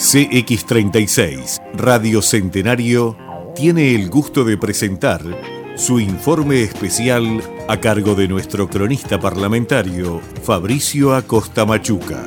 CX36 Radio Centenario tiene el gusto de presentar su informe especial a cargo de nuestro cronista parlamentario Fabricio Acosta Machuca.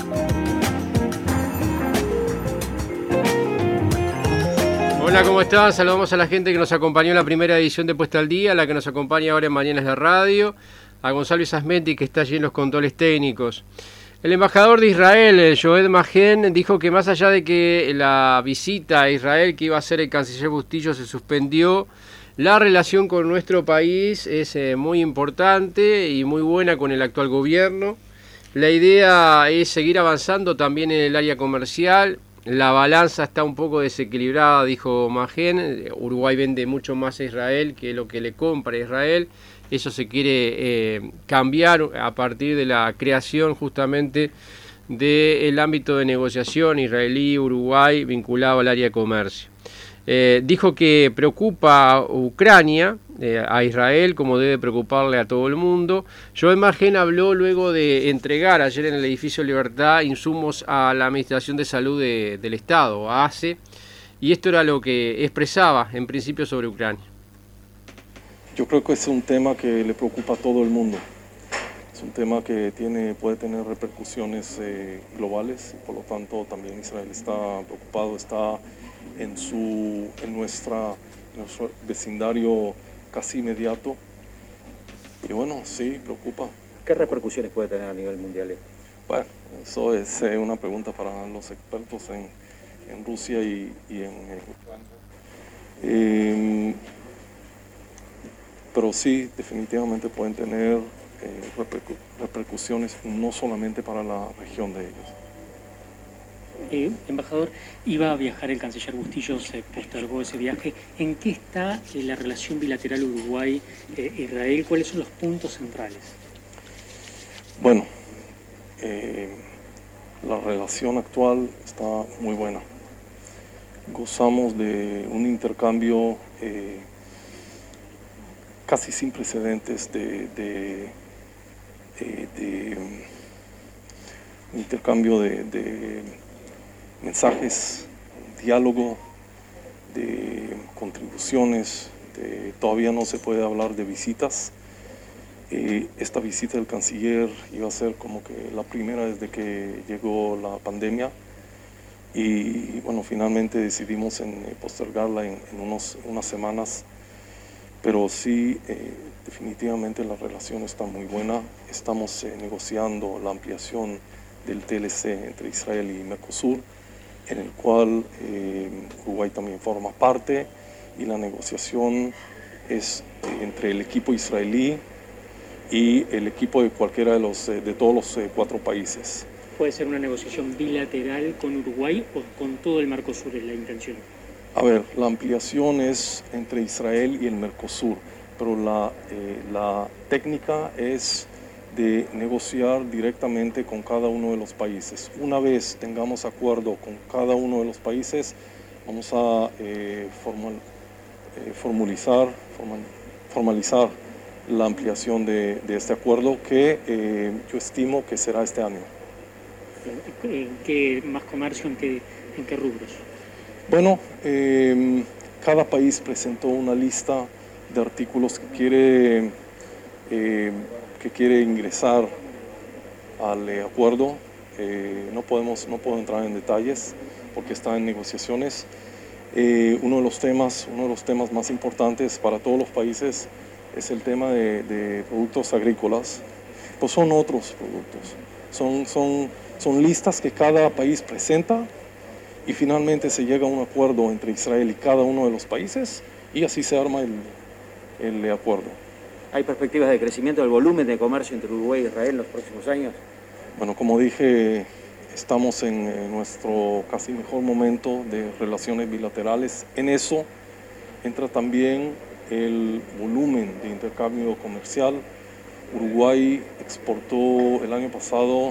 Hola, ¿cómo están? Saludamos a la gente que nos acompañó en la primera edición de Puesta al Día, la que nos acompaña ahora en Mañanas de Radio, a Gonzalo Isasmenti, que está allí en los controles técnicos. El embajador de Israel, Joed Magen, dijo que más allá de que la visita a Israel que iba a hacer el canciller Bustillo se suspendió, la relación con nuestro país es muy importante y muy buena con el actual gobierno. La idea es seguir avanzando también en el área comercial. La balanza está un poco desequilibrada, dijo Magen. Uruguay vende mucho más a Israel que lo que le compra a Israel. Eso se quiere cambiar a partir de la creación justamente del ámbito de negociación israelí-Uruguay vinculado al área de comercio. Dijo que preocupa a Ucrania, a Israel, como debe preocuparle a todo el mundo. Joel Magen habló luego de entregar ayer en el edificio Libertad insumos a la Administración de Salud del Estado, a ACE, y esto era lo que expresaba en principio sobre Ucrania. Yo creo que es un tema que le preocupa a todo el mundo. Es un tema que puede tener repercusiones globales y por lo tanto también Israel está preocupado, está en nuestro vecindario casi inmediato. Y bueno, sí, preocupa. ¿Qué repercusiones puede tener a nivel mundial? Bueno, eso es una pregunta para los expertos en Rusia y en Ucrania. Pero sí, definitivamente pueden tener repercusiones no solamente para la región de ellos. Embajador, iba a viajar el canciller Bustillo, se postergó ese viaje. ¿En qué está la relación bilateral Uruguay-Israel? ¿Cuáles son los puntos centrales? Bueno, la relación actual está muy buena. Gozamos de un intercambio casi sin precedentes de intercambio de mensajes, diálogo, de contribuciones. Todavía no se puede hablar de visitas. Esta visita del canciller iba a ser como que la primera desde que llegó la pandemia y bueno, finalmente decidimos postergarla en unas semanas. Pero sí, definitivamente la relación está muy buena. Estamos negociando la ampliación del TLC entre Israel y Mercosur, en el cual Uruguay también forma parte, y la negociación es entre el equipo israelí y el equipo de cualquiera de todos los 4 países. ¿Puede ser una negociación bilateral con Uruguay o con todo el Mercosur es la intención? A ver, la ampliación es entre Israel y el Mercosur, pero la técnica es de negociar directamente con cada uno de los países. Una vez tengamos acuerdo con cada uno de los países, vamos a formalizar la ampliación de este acuerdo que yo estimo que será este año. ¿En qué más comercio, en qué rubros? Bueno, cada país presentó una lista de artículos que quiere ingresar al acuerdo. No puedo entrar en detalles porque está en negociaciones. Uno de los temas más importantes para todos los países es el tema de productos agrícolas. Pues son otros productos, son listas que cada país presenta. Y finalmente se llega a un acuerdo entre Israel y cada uno de los países y así se arma el acuerdo. ¿Hay perspectivas de crecimiento del volumen de comercio entre Uruguay e Israel en los próximos años? Bueno, como dije, estamos en nuestro casi mejor momento de relaciones bilaterales. En eso entra también el volumen de intercambio comercial. Uruguay exportó el año pasado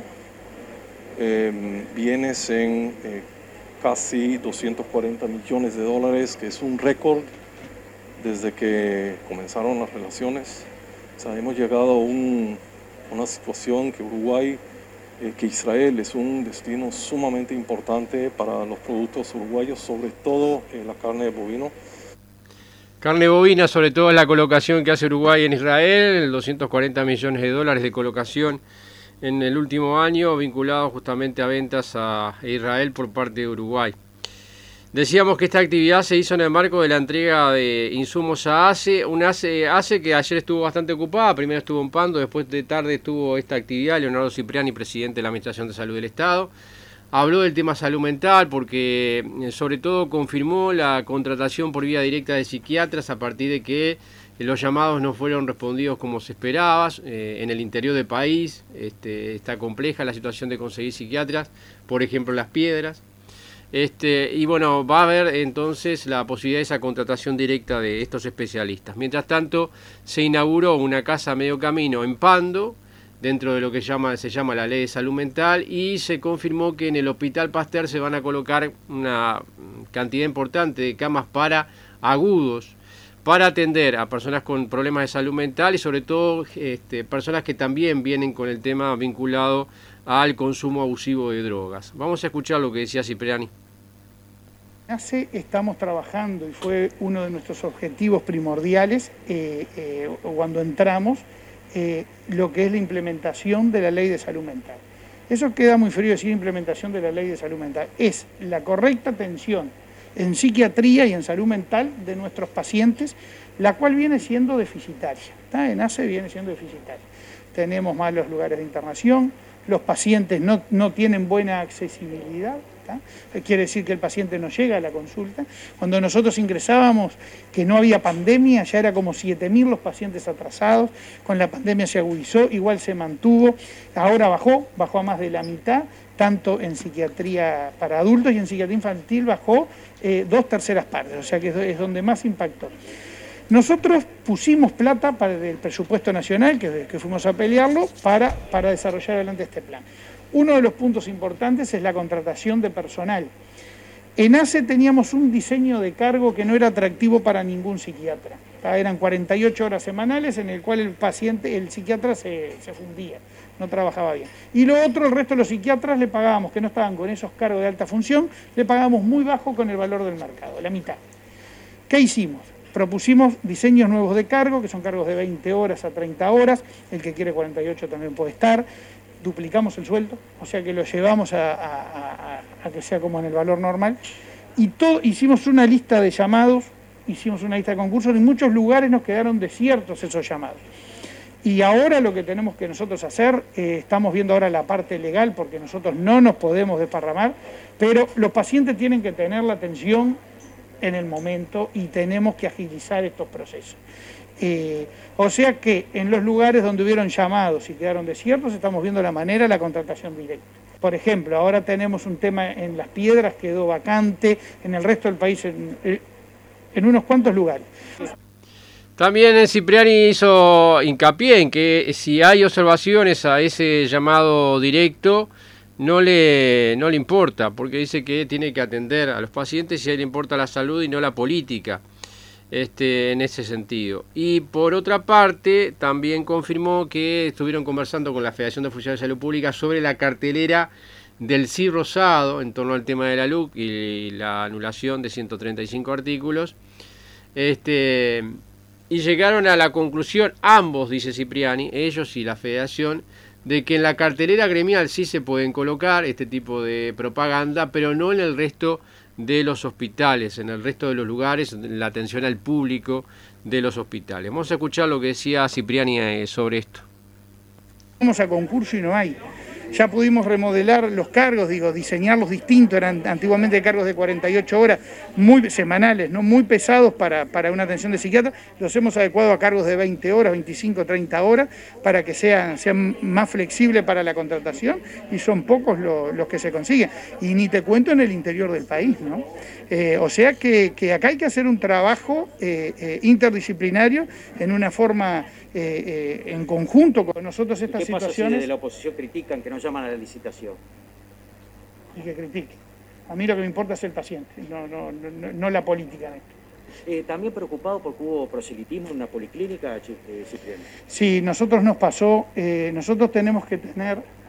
bienes en casi 240 millones de dólares, que es un récord desde que comenzaron las relaciones. O sea, hemos llegado a una situación que Uruguay que Israel es un destino sumamente importante para los productos uruguayos, sobre todo la carne de bovino. Carne bovina, sobre todo, es la colocación que hace Uruguay en Israel, 240 millones de dólares de colocación en el último año, vinculado justamente a ventas a Israel por parte de Uruguay. Decíamos que esta actividad se hizo en el marco de la entrega de insumos a ACE, ACE que ayer estuvo bastante ocupada, primero estuvo en Pando, después de tarde estuvo esta actividad, Leonardo Cipriani, presidente de la Administración de Salud del Estado. Habló del tema salud mental porque sobre todo confirmó la contratación por vía directa de psiquiatras a partir de que los llamados no fueron respondidos como se esperaba. En el interior del país está compleja la situación de conseguir psiquiatras, por ejemplo Las Piedras. Y bueno, va a haber entonces la posibilidad de esa contratación directa de estos especialistas. Mientras tanto, se inauguró una casa a medio camino en Pando, dentro de lo que se llama la Ley de Salud Mental, y se confirmó que en el Hospital Pasteur se van a colocar una cantidad importante de camas para agudos, para atender a personas con problemas de salud mental y sobre todo personas que también vienen con el tema vinculado al consumo abusivo de drogas. Vamos a escuchar lo que decía Cipriani. ACE estamos trabajando y fue uno de nuestros objetivos primordiales cuando entramos, lo que es la implementación de la Ley de Salud Mental. Eso queda muy frío decir implementación de la Ley de Salud Mental. Es la correcta atención en psiquiatría y en salud mental de nuestros pacientes, la cual viene siendo deficitaria. En ACE viene siendo deficitaria. Tenemos malos lugares de internación, los pacientes no tienen buena accesibilidad. Quiere decir que el paciente no llega a la consulta. Cuando nosotros ingresábamos, que no había pandemia, ya era como 7.000 los pacientes atrasados. Con la pandemia se agudizó, igual se mantuvo. Ahora bajó a más de la mitad, tanto en psiquiatría para adultos y en psiquiatría infantil bajó 2/3 partes, o sea que es donde más impactó. Nosotros pusimos plata para el presupuesto nacional, que fuimos a pelearlo, para desarrollar adelante este plan. Uno de los puntos importantes es la contratación de personal. En ACE teníamos un diseño de cargo que no era atractivo para ningún psiquiatra. Eran 48 horas semanales en el cual el psiquiatra se fundía, no trabajaba bien. Y lo otro, el resto de los psiquiatras le pagábamos, que no estaban con esos cargos de alta función, le pagábamos muy bajo con el valor del mercado, la mitad. ¿Qué hicimos? Propusimos diseños nuevos de cargo, que son cargos de 20 horas a 30 horas, el que quiere 48 también puede estar. Duplicamos el sueldo, o sea que lo llevamos a que sea como en el valor normal. Y hicimos una lista de llamados, hicimos una lista de concursos, en muchos lugares nos quedaron desiertos esos llamados. Y ahora lo que tenemos que nosotros hacer, estamos viendo ahora la parte legal, porque nosotros no nos podemos desparramar, pero los pacientes tienen que tener la atención en el momento y tenemos que agilizar estos procesos. O sea que en los lugares donde hubieron llamados y quedaron desiertos, estamos viendo la manera de la contratación directa. Por ejemplo, ahora tenemos un tema en Las Piedras, quedó vacante, en el resto del país, en unos cuantos lugares. También Cipriani hizo hincapié en que si hay observaciones a ese llamado directo, no le importa, porque dice que tiene que atender a los pacientes y a él le importa la salud y no la política. En ese sentido. Y por otra parte, también confirmó que estuvieron conversando con la Federación de Funcionarios de Salud Pública sobre la cartelera del sí rosado en torno al tema de la LUC y la anulación de 135 artículos. Y llegaron a la conclusión, ambos, dice Cipriani, ellos y la Federación, de que en la cartelera gremial sí se pueden colocar este tipo de propaganda, pero no en el resto de los hospitales, en el resto de los lugares, la atención al público de los hospitales. Vamos a escuchar lo que decía Cipriani sobre esto. Vamos a concurso y no hay. Ya pudimos remodelar los cargos, diseñarlos distintos, eran antiguamente cargos de 48 horas, muy semanales, ¿no? Muy pesados para una atención de psiquiatra, los hemos adecuado a cargos de 20 horas, 25, 30 horas, para que sean más flexibles para la contratación, y son pocos los que se consiguen. Y ni te cuento en el interior del país, ¿no? O sea que acá hay que hacer un trabajo interdisciplinario en una forma en conjunto con nosotros estas situaciones. ¿Qué pasa si desde la oposición critican que no llaman a la licitación? Y que critiquen. A mí lo que me importa es el paciente, no la política. ¿También preocupado porque hubo proselitismo en una policlínica, Cipriani? Sí, nosotros nos pasó, nosotros tenemos que tener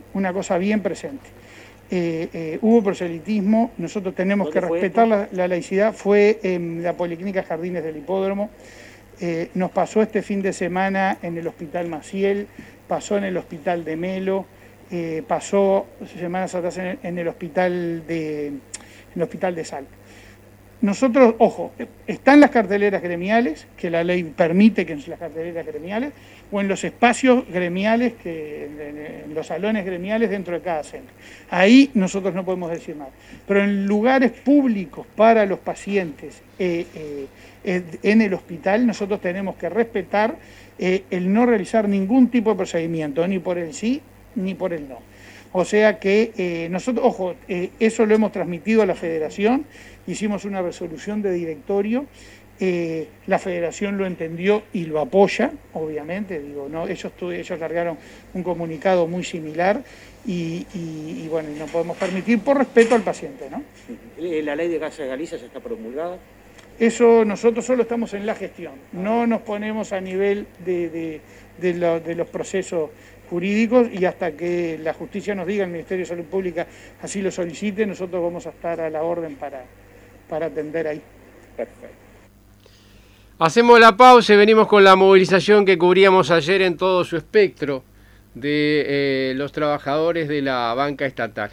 una cosa bien presente. Hubo proselitismo, nosotros tenemos que respetar la laicidad, fue en la Policlínica Jardines del Hipódromo, nos pasó este fin de semana en el Hospital Maciel, pasó en el Hospital de Melo, pasó semanas atrás en el Hospital de Salta. Nosotros, ojo, están las carteleras gremiales, que la ley permite que en las carteleras gremiales, o en los espacios gremiales, en los salones gremiales dentro de cada centro. Ahí nosotros no podemos decir nada. Pero en lugares públicos para los pacientes en el hospital, nosotros tenemos que respetar el no realizar ningún tipo de procedimiento, ni por el sí ni por el no. O sea que nosotros, ojo, eso lo hemos transmitido a la Federación, hicimos una resolución de directorio, la Federación lo entendió y lo apoya, obviamente, digo, no, ellos largaron un comunicado muy similar y bueno, no podemos permitir por respeto al paciente, ¿no? ¿La ley de Casa de Galicia ya está promulgada? Eso nosotros solo estamos en la gestión, no nos ponemos a nivel de los procesos jurídicos y hasta que la justicia nos diga, el Ministerio de Salud Pública así lo solicite, nosotros vamos a estar a la orden para atender ahí. Perfecto. Hacemos la pausa y venimos con la movilización que cubríamos ayer en todo su espectro de los trabajadores de la banca estatal.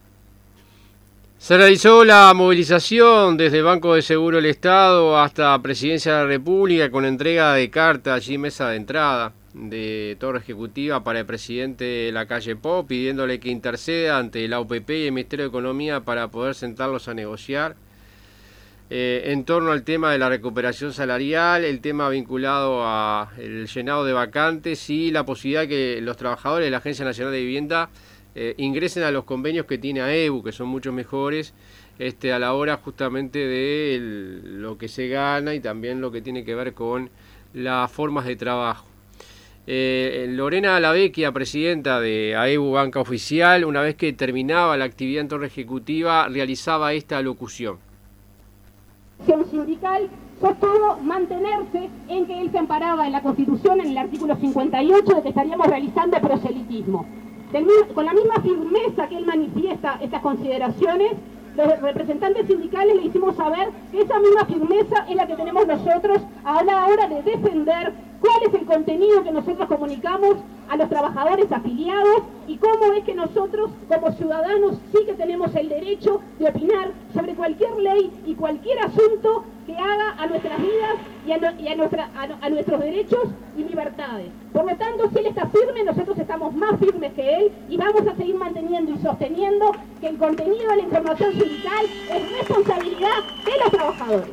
Se realizó la movilización desde Banco de Seguro del Estado hasta Presidencia de la República con entrega de carta allí mesa de entrada de Torre Ejecutiva para el presidente de la calle Pop, pidiéndole que interceda ante la UPP y el Ministerio de Economía para poder sentarlos a negociar en torno al tema de la recuperación salarial, el tema vinculado a el llenado de vacantes y la posibilidad de que los trabajadores de la Agencia Nacional de Vivienda ingresen a los convenios que tiene AEBU, que son mucho mejores a la hora justamente de lo que se gana y también lo que tiene que ver con las formas de trabajo. Lorena Lavecchia, presidenta de AEBU Banca Oficial, una vez que terminaba la actividad en Torre Ejecutiva, realizaba esta locución. La sindical sostuvo mantenerse en que él se amparaba en la Constitución, en el artículo 58, de que estaríamos realizando proselitismo. Con la misma firmeza que él manifiesta estas consideraciones, los representantes sindicales le hicimos saber que esa misma firmeza es la que tenemos nosotros a la hora de defender cuál es el contenido que nosotros comunicamos a los trabajadores afiliados y cómo es que nosotros como ciudadanos sí que tenemos el derecho de opinar sobre cualquier ley y cualquier asunto que haga a nuestras vidas y a nuestros derechos y libertades. Por lo tanto, si él está firme, nosotros estamos más firmes que él y vamos a seguir manteniendo y sosteniendo que el contenido de la información sindical es responsabilidad de los trabajadores.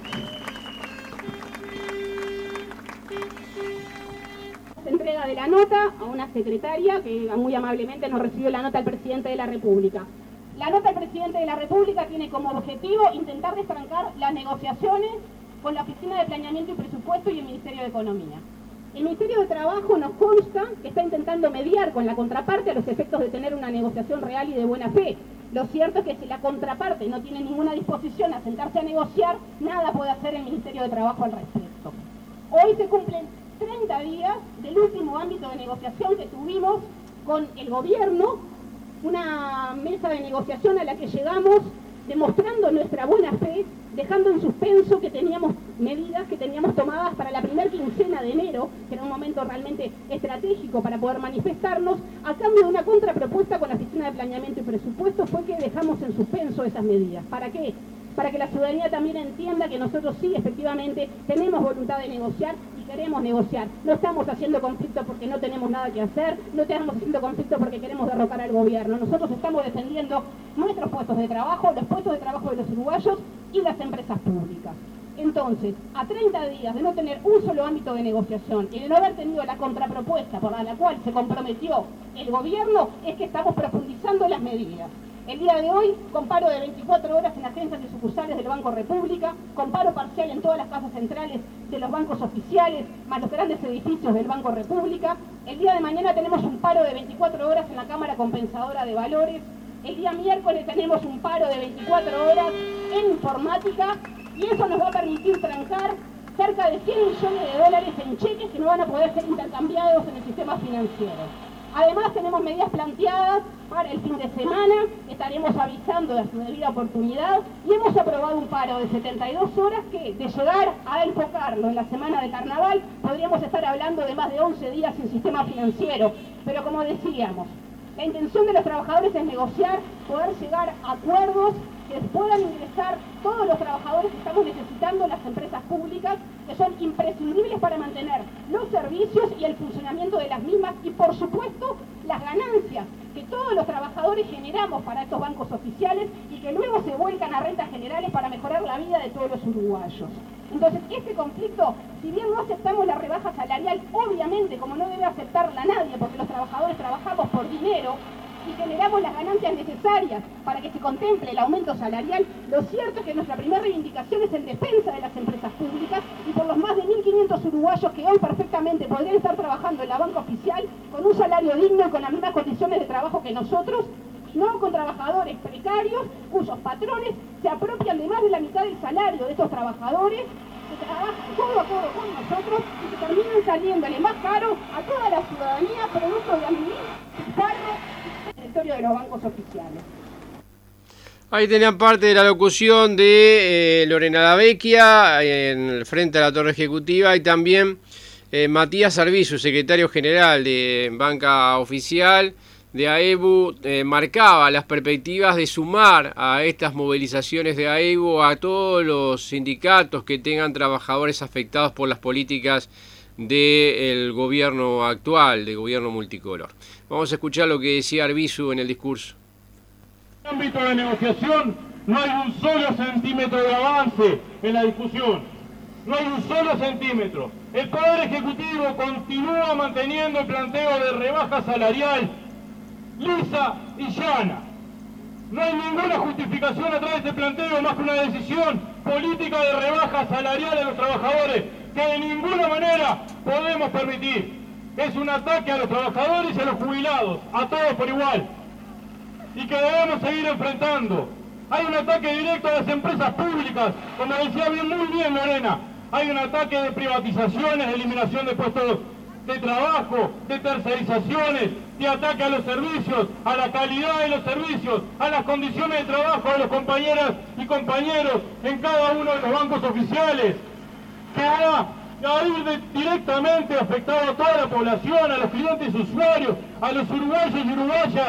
Entrega de la nota a una secretaria que muy amablemente nos recibió la nota al presidente de la República. La nota del presidente de la República tiene como objetivo intentar destrancar las negociaciones con la Oficina de Planeamiento y Presupuesto y el Ministerio de Economía. El Ministerio de Trabajo nos consta que está intentando mediar con la contraparte a los efectos de tener una negociación real y de buena fe. Lo cierto es que si la contraparte no tiene ninguna disposición a sentarse a negociar, nada puede hacer el Ministerio de Trabajo al respecto. Hoy se cumplen 30 días del último ámbito de negociación que tuvimos con el gobierno, una mesa de negociación a la que llegamos demostrando nuestra buena fe, dejando en suspenso que teníamos medidas que teníamos tomadas para la primera quincena de enero, que era un momento realmente estratégico para poder manifestarnos, a cambio de una contrapropuesta con la Oficina de Planeamiento y Presupuesto, fue que dejamos en suspenso esas medidas. ¿Para qué? Para que la ciudadanía también entienda que nosotros sí, efectivamente, tenemos voluntad de negociar y queremos negociar. No estamos haciendo conflicto porque no tenemos nada que hacer, no estamos haciendo conflicto porque queremos derrocar al gobierno. Nosotros estamos defendiendo nuestros puestos de trabajo, los puestos de trabajo de los uruguayos y las empresas públicas. Entonces, a 30 días de no tener un solo ámbito de negociación y de no haber tenido la contrapropuesta por la cual se comprometió el gobierno, es que estamos profundizando las medidas. El día de hoy, con paro de 24 horas en agencias y sucursales del Banco República, con paro parcial en todas las casas centrales de los bancos oficiales, más los grandes edificios del Banco República. El día de mañana tenemos un paro de 24 horas en la Cámara Compensadora de Valores. El día miércoles tenemos un paro de 24 horas en informática y eso nos va a permitir trancar cerca de 100 millones de dólares en cheques que no van a poder ser intercambiados en el sistema financiero. Además tenemos medidas planteadas para el fin de semana, estaremos avisando de su debida oportunidad y hemos aprobado un paro de 72 horas que, de llegar a enfocarlo en la semana de carnaval, podríamos estar hablando de más de 11 días sin sistema financiero. Pero como decíamos, la intención de los trabajadores es negociar, poder llegar a acuerdos que puedan ingresar todos los trabajadores que estamos necesitando en las empresas públicas, que son imprescindibles para mantener los servicios y el funcionamiento de las mismas y, por supuesto, las ganancias que todos los trabajadores generamos para estos bancos oficiales y que luego se vuelcan a rentas generales para mejorar la vida de todos los uruguayos. Entonces, este conflicto, si bien no aceptamos la rebaja salarial, obviamente, como no debe aceptarla nadie, porque los trabajadores trabajamos por dinero, y generamos las ganancias necesarias para que se contemple el aumento salarial, lo cierto es que nuestra primera reivindicación es en defensa de las empresas públicas y por los más de 1.500 uruguayos que hoy perfectamente podrían estar trabajando en la banca oficial con un salario digno y con las mismas condiciones de trabajo que nosotros, no con trabajadores precarios cuyos patrones se apropian de más de la mitad del salario de estos trabajadores que trabajan codo a codo con nosotros y que terminan saliéndole más caro a toda la ciudadanía producto de administrar de los bancos oficiales. Ahí tenían parte de la locución de Lorena Lavecchia frente a la Torre Ejecutiva y también Matías Arbizu, secretario general de Banca Oficial de AEBU, marcaba las perspectivas de sumar a estas movilizaciones de AEBU a todos los sindicatos que tengan trabajadores afectados por las políticas del gobierno actual, del gobierno multicolor. Vamos a escuchar lo que decía Arbizu en el discurso. En el ámbito de negociación no hay un solo centímetro de avance en la discusión. No hay un solo centímetro. El Poder Ejecutivo continúa manteniendo el planteo de rebaja salarial lisa y llana. No hay ninguna justificación atrás de este planteo más que una decisión política de rebaja salarial a los trabajadores que de ninguna manera podemos permitir. Es un ataque a los trabajadores y a los jubilados, a todos por igual, y que debemos seguir enfrentando. Hay un ataque directo a las empresas públicas, como decía muy bien Lorena, hay un ataque de privatizaciones, de eliminación de puestos de trabajo, de tercerizaciones, de ataque a los servicios, a la calidad de los servicios, a las condiciones de trabajo de los compañeras y compañeros en cada uno de los bancos oficiales, que va a ir directamente afectado a toda la población, a los clientes usuarios, a los uruguayos y uruguayas,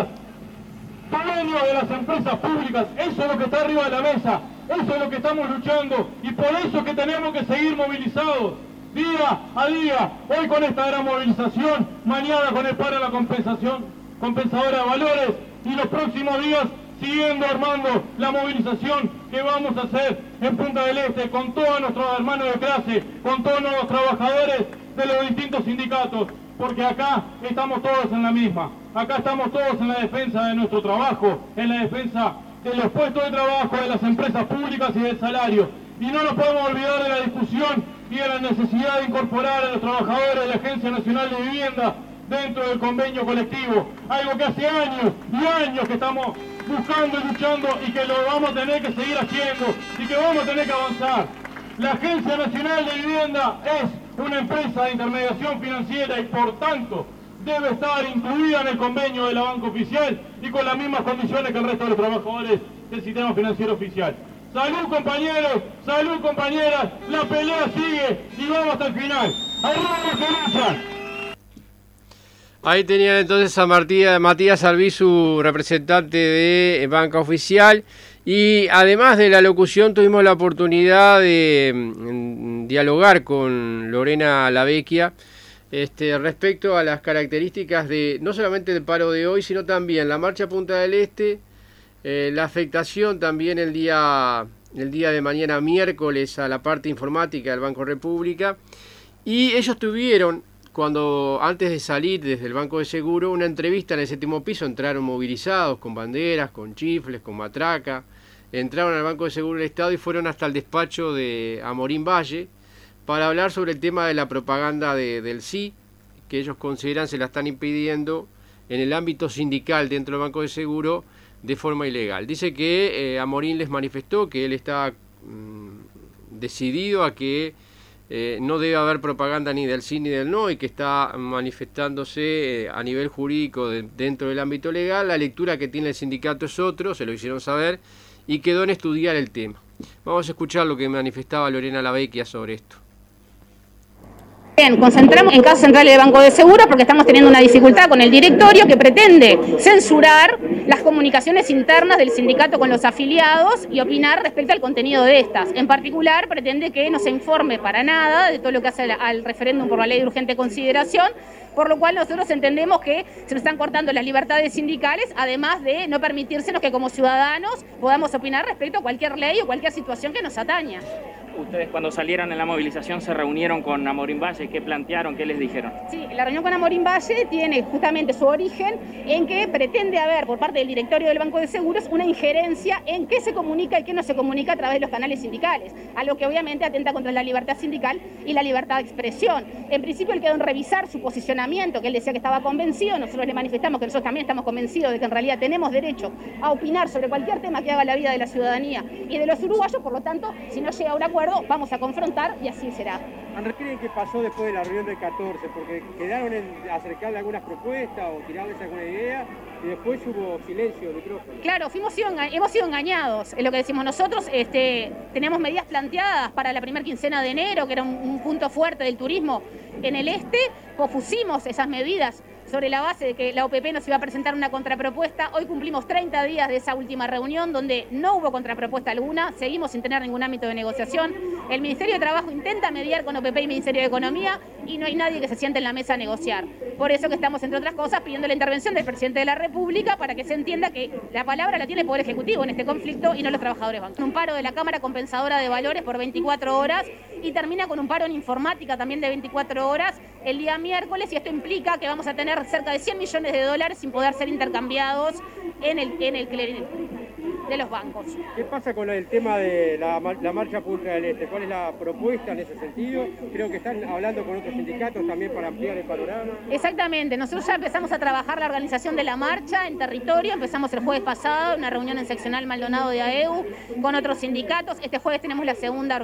dueños de las empresas públicas. Eso es lo que está arriba de la mesa, eso es lo que estamos luchando y por eso que tenemos que seguir movilizados día a día, hoy con esta gran movilización, mañana con el paro de la compensación, compensadora de valores y los próximos días siguiendo armando la movilización que vamos a hacer en Punta del Este con todos nuestros hermanos de clase, con todos los trabajadores de los distintos sindicatos, porque acá estamos todos en la misma, acá estamos todos en la defensa de nuestro trabajo, en la defensa de los puestos de trabajo, de las empresas públicas y del salario. Y no nos podemos olvidar de la discusión y de la necesidad de incorporar a los trabajadores de la Agencia Nacional de Vivienda dentro del convenio colectivo, algo que hace años y años que estamos buscando y luchando y que lo vamos a tener que seguir haciendo y que vamos a tener que avanzar. La Agencia Nacional de Vivienda es una empresa de intermediación financiera y por tanto debe estar incluida en el convenio de la banca oficial y con las mismas condiciones que el resto de los trabajadores del sistema financiero oficial. Salud compañeros, salud compañeras, la pelea sigue y vamos hasta el final. ¡Arriba los que luchan! Ahí tenían entonces a Matías Arbizu, representante de Banca Oficial, y además de la locución tuvimos la oportunidad de dialogar con Lorena Lavecchia respecto a las características de no solamente del paro de hoy, sino también la marcha Punta del Este, la afectación también el día de mañana miércoles a la parte informática del Banco República, y ellos tuvieron, antes de salir desde el Banco de Seguro, una entrevista en el 7º piso, entraron movilizados con banderas, con chifles, con matraca, entraron al Banco de Seguro del Estado y fueron hasta el despacho de Amorín Valle para hablar sobre el tema de la propaganda del sí, que ellos consideran se la están impidiendo en el ámbito sindical dentro del Banco de Seguro de forma ilegal. Dice que Amorín les manifestó que él está decidido a que no debe haber propaganda ni del sí ni del no, y que está manifestándose a nivel jurídico dentro del ámbito legal. La lectura que tiene el sindicato es otro, se lo hicieron saber, y quedó en estudiar el tema. Vamos a escuchar lo que manifestaba Lorena Lavecchia sobre esto. Bien, concentramos en casos centrales de Banco de Seguros porque estamos teniendo una dificultad con el directorio que pretende censurar las comunicaciones internas del sindicato con los afiliados y opinar respecto al contenido de estas. En particular, pretende que no se informe para nada de todo lo que hace al referéndum por la ley de urgente consideración, por lo cual nosotros entendemos que se nos están cortando las libertades sindicales, además de no permitírsenos que como ciudadanos podamos opinar respecto a cualquier ley o cualquier situación que nos ataña. Ustedes cuando salieron en la movilización se reunieron con Amorín Valle, ¿qué plantearon? ¿Qué les dijeron? Sí, la reunión con Amorín Valle tiene justamente su origen en que pretende haber por parte del directorio del Banco de Seguros una injerencia en qué se comunica y qué no se comunica a través de los canales sindicales, algo que obviamente atenta contra la libertad sindical y la libertad de expresión. En principio él quedó en revisar su posicionamiento, que él decía que estaba convencido, nosotros le manifestamos que nosotros también estamos convencidos de que en realidad tenemos derecho a opinar sobre cualquier tema que haga la vida de la ciudadanía y de los uruguayos, por lo tanto, si no llega a un acuerdo, vamos a confrontar y así será. Andrés, ¿qué pasó después de la reunión del 14? Porque quedaron en acercarle algunas propuestas o tirarles alguna idea y después hubo silencio, micrófono. Claro, hemos sido engañados, es lo que decimos nosotros. Tenemos medidas planteadas para la primera quincena de enero, que era un punto fuerte del turismo en el este, pospusimos esas medidas sobre la base de que la OPP nos iba a presentar una contrapropuesta. Hoy cumplimos 30 días de esa última reunión donde no hubo contrapropuesta alguna, seguimos sin tener ningún ámbito de negociación. El Ministerio de Trabajo intenta mediar con OPP y Ministerio de Economía y no hay nadie que se siente en la mesa a negociar. Por eso que estamos, entre otras cosas, pidiendo la intervención del Presidente de la República para que se entienda que la palabra la tiene el Poder Ejecutivo en este conflicto y no los trabajadores bancarios. Un paro de la Cámara Compensadora de Valores por 24 horas y termina con un paro en informática también de 24 horas el día miércoles, y esto implica que vamos a tener cerca de 100 millones de dólares sin poder ser intercambiados en el clearing de los bancos. ¿Qué pasa con el tema de la marcha pública del Este? ¿Cuál es la propuesta en ese sentido? Creo que están hablando con otros sindicatos también para ampliar el panorama. Exactamente, nosotros ya empezamos a trabajar la organización de la marcha en territorio, empezamos el jueves pasado, una reunión en seccional Maldonado de AEU con otros sindicatos. Este jueves tenemos la segunda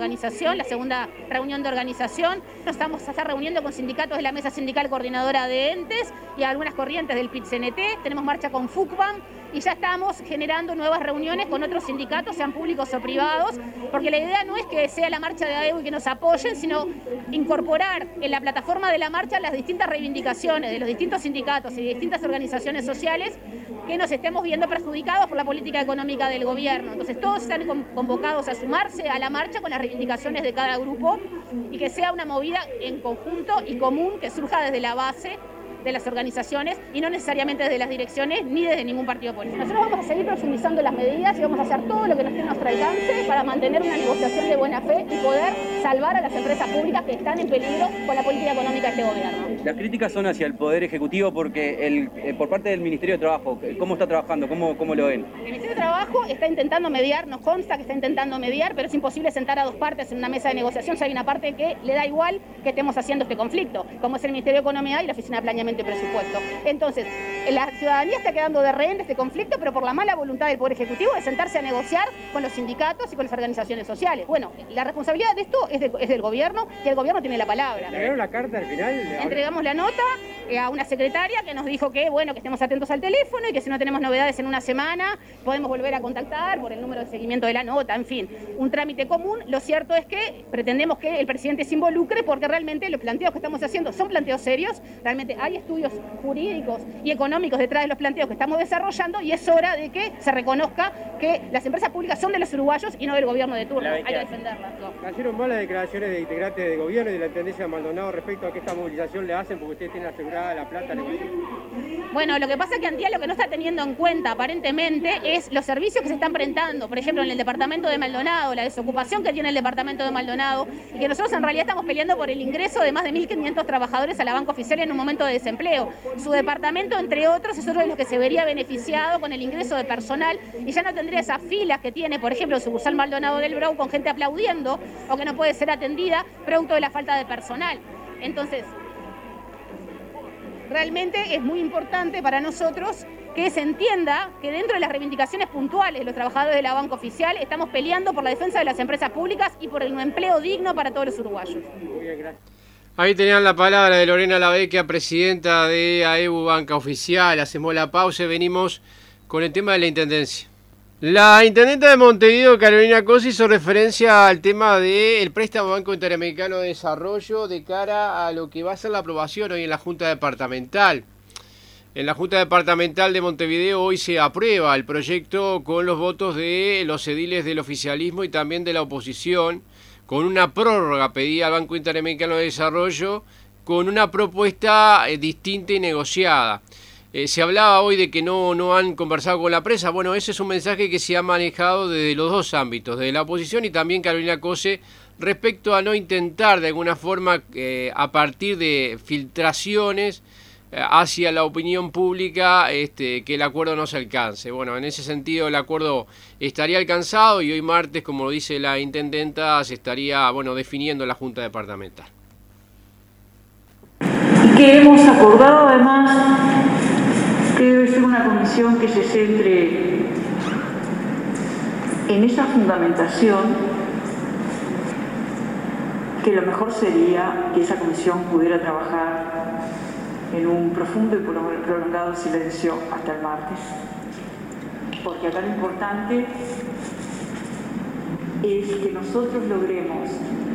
reunión de organización. Nos estamos a estar reuniendo con sindicatos de la Mesa Sindical Coordinadora de Entes y algunas corrientes del PIT-CNT, tenemos marcha con FUCBAM y ya estamos generando nuevas reuniones con otros sindicatos, sean públicos o privados, porque la idea no es que sea la marcha de AEU y que nos apoyen, sino incorporar en la plataforma de la marcha las distintas reivindicaciones de los distintos sindicatos y distintas organizaciones sociales que nos estemos viendo perjudicados por la política económica del gobierno. Entonces todos están convocados a sumarse a la marcha con las reivindicaciones de cada grupo y que sea una movida en conjunto y común que surja desde la base de las organizaciones y no necesariamente desde las direcciones ni desde ningún partido político. Nosotros vamos a seguir profundizando las medidas y vamos a hacer todo lo que nos esté a nuestro alcance para mantener una negociación de buena fe y poder salvar a las empresas públicas que están en peligro con la política económica de este gobierno. Las críticas son hacia el Poder Ejecutivo porque por parte del Ministerio de Trabajo, ¿cómo está trabajando? ¿Cómo lo ven? El Ministerio de Trabajo está intentando mediar, nos consta que está intentando mediar, pero es imposible sentar a dos partes en una mesa de negociación si hay una parte que le da igual que estemos haciendo este conflicto, como es el Ministerio de Economía y la Oficina de Planeamiento y Presupuesto. Entonces, la ciudadanía está quedando de rehén de este conflicto, pero por la mala voluntad del Poder Ejecutivo de sentarse a negociar con los sindicatos y con las organizaciones sociales. Bueno, la responsabilidad de esto es del gobierno y el gobierno tiene la palabra. ¿Entregaron la carta al final? Entregamos la nota a una secretaria que nos dijo que, bueno, que estemos atentos al teléfono y que si no tenemos novedades en una semana podemos volver a contactar por el número de seguimiento de la nota, en fin, un trámite común. Lo cierto es que pretendemos que el presidente se involucre porque realmente los planteos que estamos haciendo son planteos serios, realmente hay estudios jurídicos y económicos detrás de los planteos que estamos desarrollando y es hora de que se reconozca que las empresas públicas son de los uruguayos y no del gobierno de turno, hay que defenderlas. Cayeron mal las declaraciones de integrantes de gobierno y de la Intendencia de Maldonado respecto a que esta movilización le hacen porque ustedes tienen asegurada la plata. Bueno, lo que pasa es que Antial lo que no está teniendo en cuenta aparentemente es los servicios que se están prestando, por ejemplo en el departamento de Maldonado, la desocupación que tiene el departamento de Maldonado y que nosotros en realidad estamos peleando por el ingreso de más de 1.500 trabajadores a la banca oficial en un momento de desempleo. Su departamento, entre otros, es otro de los que se vería beneficiado con el ingreso de personal y ya no tendría esas filas que tiene, por ejemplo, el sucursal Maldonado del Brau con gente aplaudiendo o que no puede ser atendida producto de la falta de personal. Entonces, realmente es muy importante para nosotros que se entienda que dentro de las reivindicaciones puntuales de los trabajadores de la banca oficial estamos peleando por la defensa de las empresas públicas y por el empleo digno para todos los uruguayos. Bien, gracias. Ahí tenían la palabra de Lorena Lavecchia, presidenta de AEBU Banca Oficial. Hacemos la pausa y venimos con el tema de la intendencia. La intendenta de Montevideo, Carolina Cosi, hizo referencia al tema del préstamo Banco Interamericano de Desarrollo de cara a lo que va a ser la aprobación hoy en la Junta Departamental. En la Junta Departamental de Montevideo hoy se aprueba el proyecto con los votos de los ediles del oficialismo y también de la oposición, con una prórroga pedida al Banco Interamericano de Desarrollo, con una propuesta distinta y negociada. Se hablaba hoy de que no han conversado con la prensa. Bueno, ese es un mensaje que se ha manejado desde los dos ámbitos, desde la oposición y también Carolina Cosi, respecto a no intentar de alguna forma, a partir de filtraciones hacia la opinión pública, que el acuerdo no se alcance. Bueno, en ese sentido el acuerdo estaría alcanzado y hoy martes, como dice la intendenta, se estaría definiendo la Junta Departamental. Y que hemos acordado además que debe ser una comisión que se centre en esa fundamentación, que lo mejor sería que esa comisión pudiera trabajar en un profundo y prolongado silencio hasta el martes, porque acá lo importante es que nosotros logremos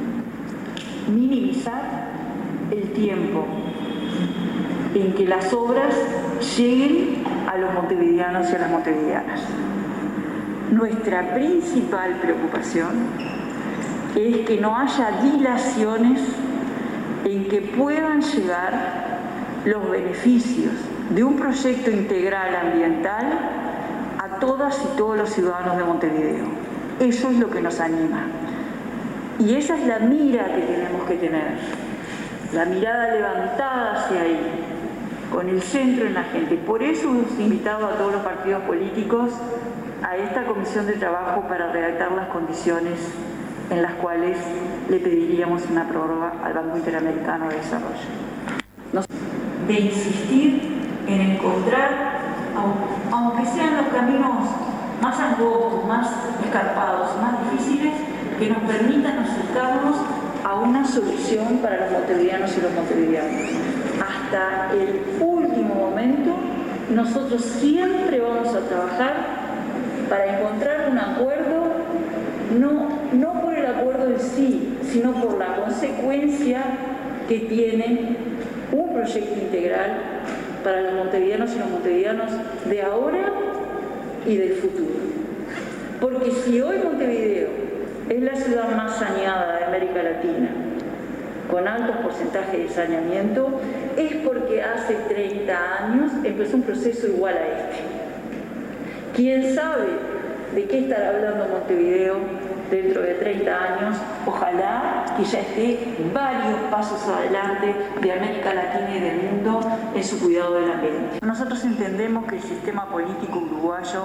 minimizar el tiempo en que las obras lleguen a los montevideanos y a las montevideanas. Nuestra principal preocupación es que no haya dilaciones en que puedan llegar los beneficios de un proyecto integral ambiental a todas y todos los ciudadanos de Montevideo. Eso es lo que nos anima. Y esa es la mira que tenemos que tener, la mirada levantada hacia ahí, con el centro en la gente. Por eso hemos invitado a todos los partidos políticos a esta comisión de trabajo para redactar las condiciones en las cuales le pediríamos una prórroga al Banco Interamericano de Desarrollo. De insistir en encontrar, aunque sean los caminos más angostos, más escarpados, más difíciles, que nos permitan acercarnos a una solución para los montevideanos y los montevideanos. Hasta el último momento, nosotros siempre vamos a trabajar para encontrar un acuerdo, no por el acuerdo en sí, sino por la consecuencia que tiene un proyecto integral para los montevideanos y los montevideanos de ahora y del futuro. Porque si hoy Montevideo es la ciudad más saneada de América Latina, con altos porcentajes de saneamiento, es porque hace 30 años empezó un proceso igual a este. ¿Quién sabe de qué estará hablando Montevideo dentro de 30 años? Ojalá que ya esté varios pasos adelante de América Latina y del mundo en su cuidado del ambiente. Nosotros entendemos que el sistema político uruguayo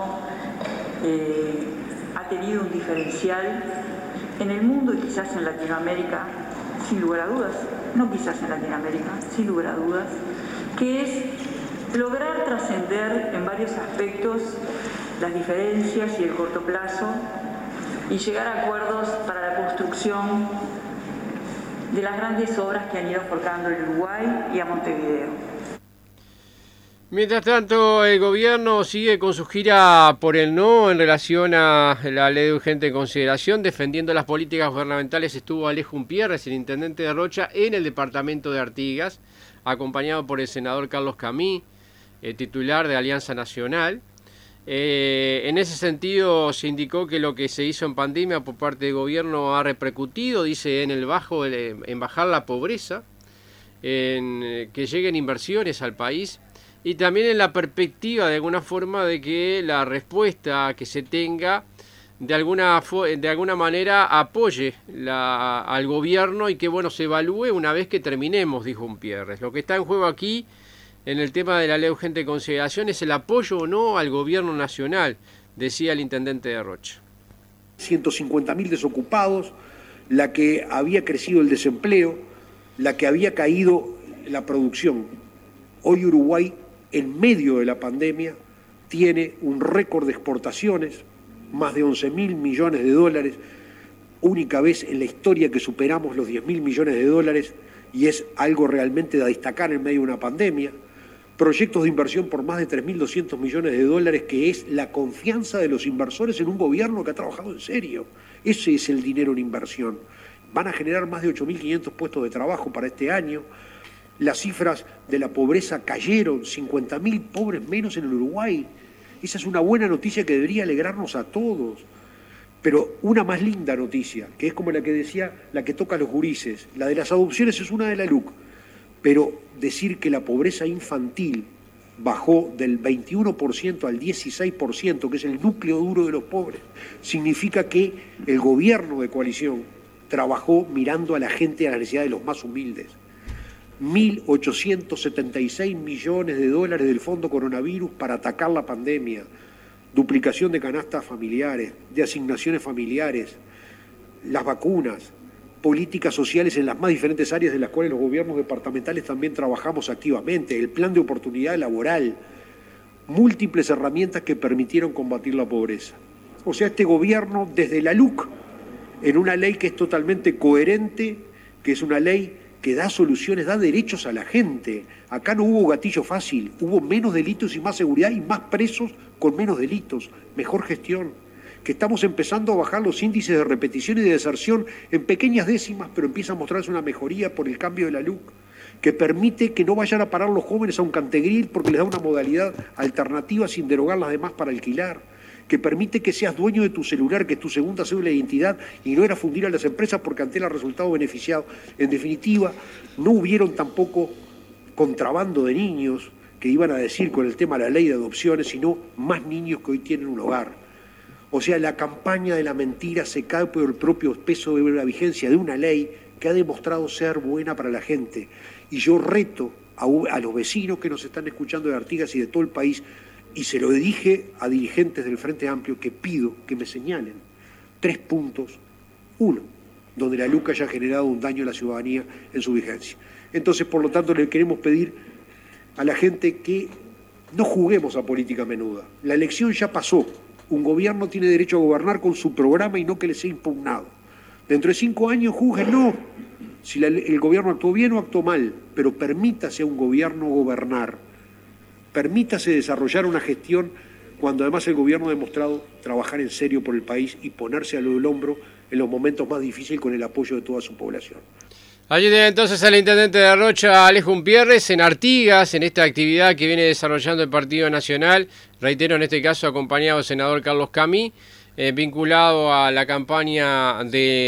ha tenido un diferencial en el mundo y quizás en Latinoamérica, sin lugar a dudas, no quizás en Latinoamérica, sin lugar a dudas, que es lograr trascender en varios aspectos las diferencias y el corto plazo y llegar a acuerdos para la construcción de las grandes obras que han ido forjando el Uruguay y a Montevideo. Mientras tanto, el gobierno sigue con su gira por el no en relación a la ley de urgente consideración. Defendiendo las políticas gubernamentales estuvo Alejo Umpierres, el intendente de Rocha, en el departamento de Artigas, acompañado por el senador Carlos Camí, titular de Alianza Nacional. En ese sentido se indicó que lo que se hizo en pandemia por parte del gobierno ha repercutido, dice, en bajar la pobreza, en que lleguen inversiones al país y también en la perspectiva de alguna forma de que la respuesta que se tenga de alguna manera apoye al gobierno y que se evalúe una vez que terminemos, dijo Umpierres. Lo que está en juego aquí en el tema de la ley de urgente consideración es el apoyo o no al gobierno nacional, decía el intendente de Rocha. 150.000 desocupados, la que había crecido el desempleo, la que había caído la producción. Hoy Uruguay, en medio de la pandemia, tiene un récord de exportaciones, más de 11.000 millones de dólares, única vez en la historia que superamos los 10.000 millones de dólares y es algo realmente de destacar en medio de una pandemia. Proyectos de inversión por más de 3.200 millones de dólares, que es la confianza de los inversores en un gobierno que ha trabajado en serio. Ese es el dinero en inversión. Van a generar más de 8.500 puestos de trabajo para este año. Las cifras de la pobreza cayeron, 50.000 pobres menos en el Uruguay. Esa es una buena noticia que debería alegrarnos a todos. Pero una más linda noticia, que es como la que decía, la que toca a los gurises, la de las adopciones es una de la LUC, pero decir que la pobreza infantil bajó del 21% al 16%, que es el núcleo duro de los pobres, significa que el gobierno de coalición trabajó mirando a la gente, a las necesidades de los más humildes. 1.876 millones de dólares del Fondo Coronavirus para atacar la pandemia, duplicación de canastas familiares, de asignaciones familiares, las vacunas, políticas sociales en las más diferentes áreas de las cuales los gobiernos departamentales también trabajamos activamente, el plan de oportunidad laboral, múltiples herramientas que permitieron combatir la pobreza. O sea, este gobierno desde la LUC, en una ley que es totalmente coherente, que es una ley que da soluciones, da derechos a la gente. Acá no hubo gatillo fácil, hubo menos delitos y más seguridad y más presos con menos delitos, mejor gestión. Que estamos empezando a bajar los índices de repetición y de deserción en pequeñas décimas, pero empieza a mostrarse una mejoría por el cambio de la LUC, que permite que no vayan a parar los jóvenes a un cantegril porque les da una modalidad alternativa sin derogar las demás para alquilar, que permite que seas dueño de tu celular, que es tu segunda cédula de identidad, y no era fundir a las empresas porque ante el resultado beneficiado. En definitiva, no hubieron tampoco contrabando de niños que iban a decir con el tema de la ley de adopciones, sino más niños que hoy tienen un hogar. O sea, la campaña de la mentira se cae por el propio peso de la vigencia de una ley que ha demostrado ser buena para la gente. Y yo reto a los vecinos que nos están escuchando de Artigas y de todo el país, y se lo dije a dirigentes del Frente Amplio, que pido que me señalen 3 puntos, 1, donde la LUC haya generado un daño a la ciudadanía en su vigencia. Entonces, por lo tanto, le queremos pedir a la gente que no juguemos a política menuda. La elección ya pasó. Un gobierno tiene derecho a gobernar con su programa y no que le sea impugnado. Dentro de 5 años júzguenlo si el gobierno actuó bien o actuó mal, pero permítase a un gobierno gobernar, permítase desarrollar una gestión cuando además el gobierno ha demostrado trabajar en serio por el país y ponerse al hombro en los momentos más difíciles con el apoyo de toda su población. Allí tiene entonces al intendente de Rocha, Alejo Umpierres, en Artigas, en esta actividad que viene desarrollando el Partido Nacional, reitero, en este caso acompañado del senador Carlos Camí, vinculado a la campaña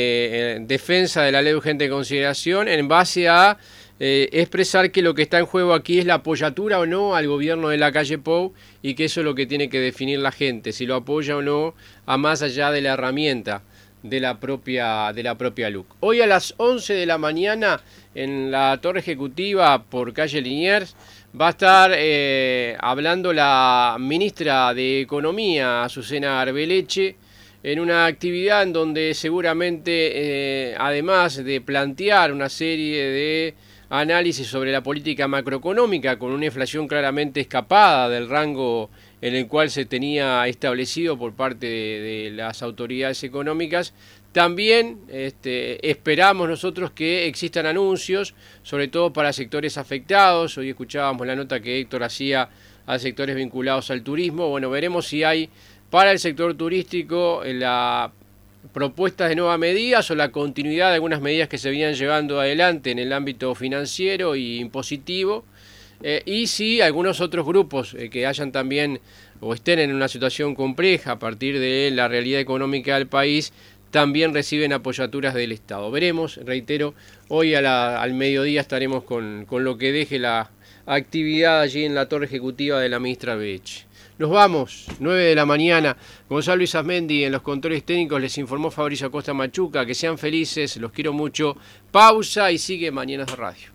de defensa de la ley de urgente consideración, en base a expresar que lo que está en juego aquí es la apoyatura o no al gobierno de la calle Pou, y que eso es lo que tiene que definir la gente, si lo apoya o no, a más allá de la herramienta de la propia LUC. Hoy a las 11 de la mañana en la Torre Ejecutiva por calle Liniers va a estar hablando la ministra de Economía, Azucena Arbeleche, en una actividad en donde seguramente, además de plantear una serie de análisis sobre la política macroeconómica con una inflación claramente escapada del rango en el cual se tenía establecido por parte de las autoridades económicas, también esperamos nosotros que existan anuncios, sobre todo para sectores afectados. Hoy escuchábamos la nota que Héctor hacía a sectores vinculados al turismo. Bueno, veremos si hay para el sector turístico la propuestas de nuevas medidas o la continuidad de algunas medidas que se venían llevando adelante en el ámbito financiero y impositivo, y si algunos otros grupos que hayan también o estén en una situación compleja a partir de la realidad económica del país también reciben apoyaturas del Estado. Veremos, reitero, hoy al mediodía estaremos con lo que deje la actividad allí en la Torre Ejecutiva de la ministra Arbeleche. Nos vamos, 9 de la mañana. Gonzalo Isasmendi en los controles técnicos, les informó Fabricio Acosta Machuca. Que sean felices, los quiero mucho. Pausa y sigue Mañanas de Radio.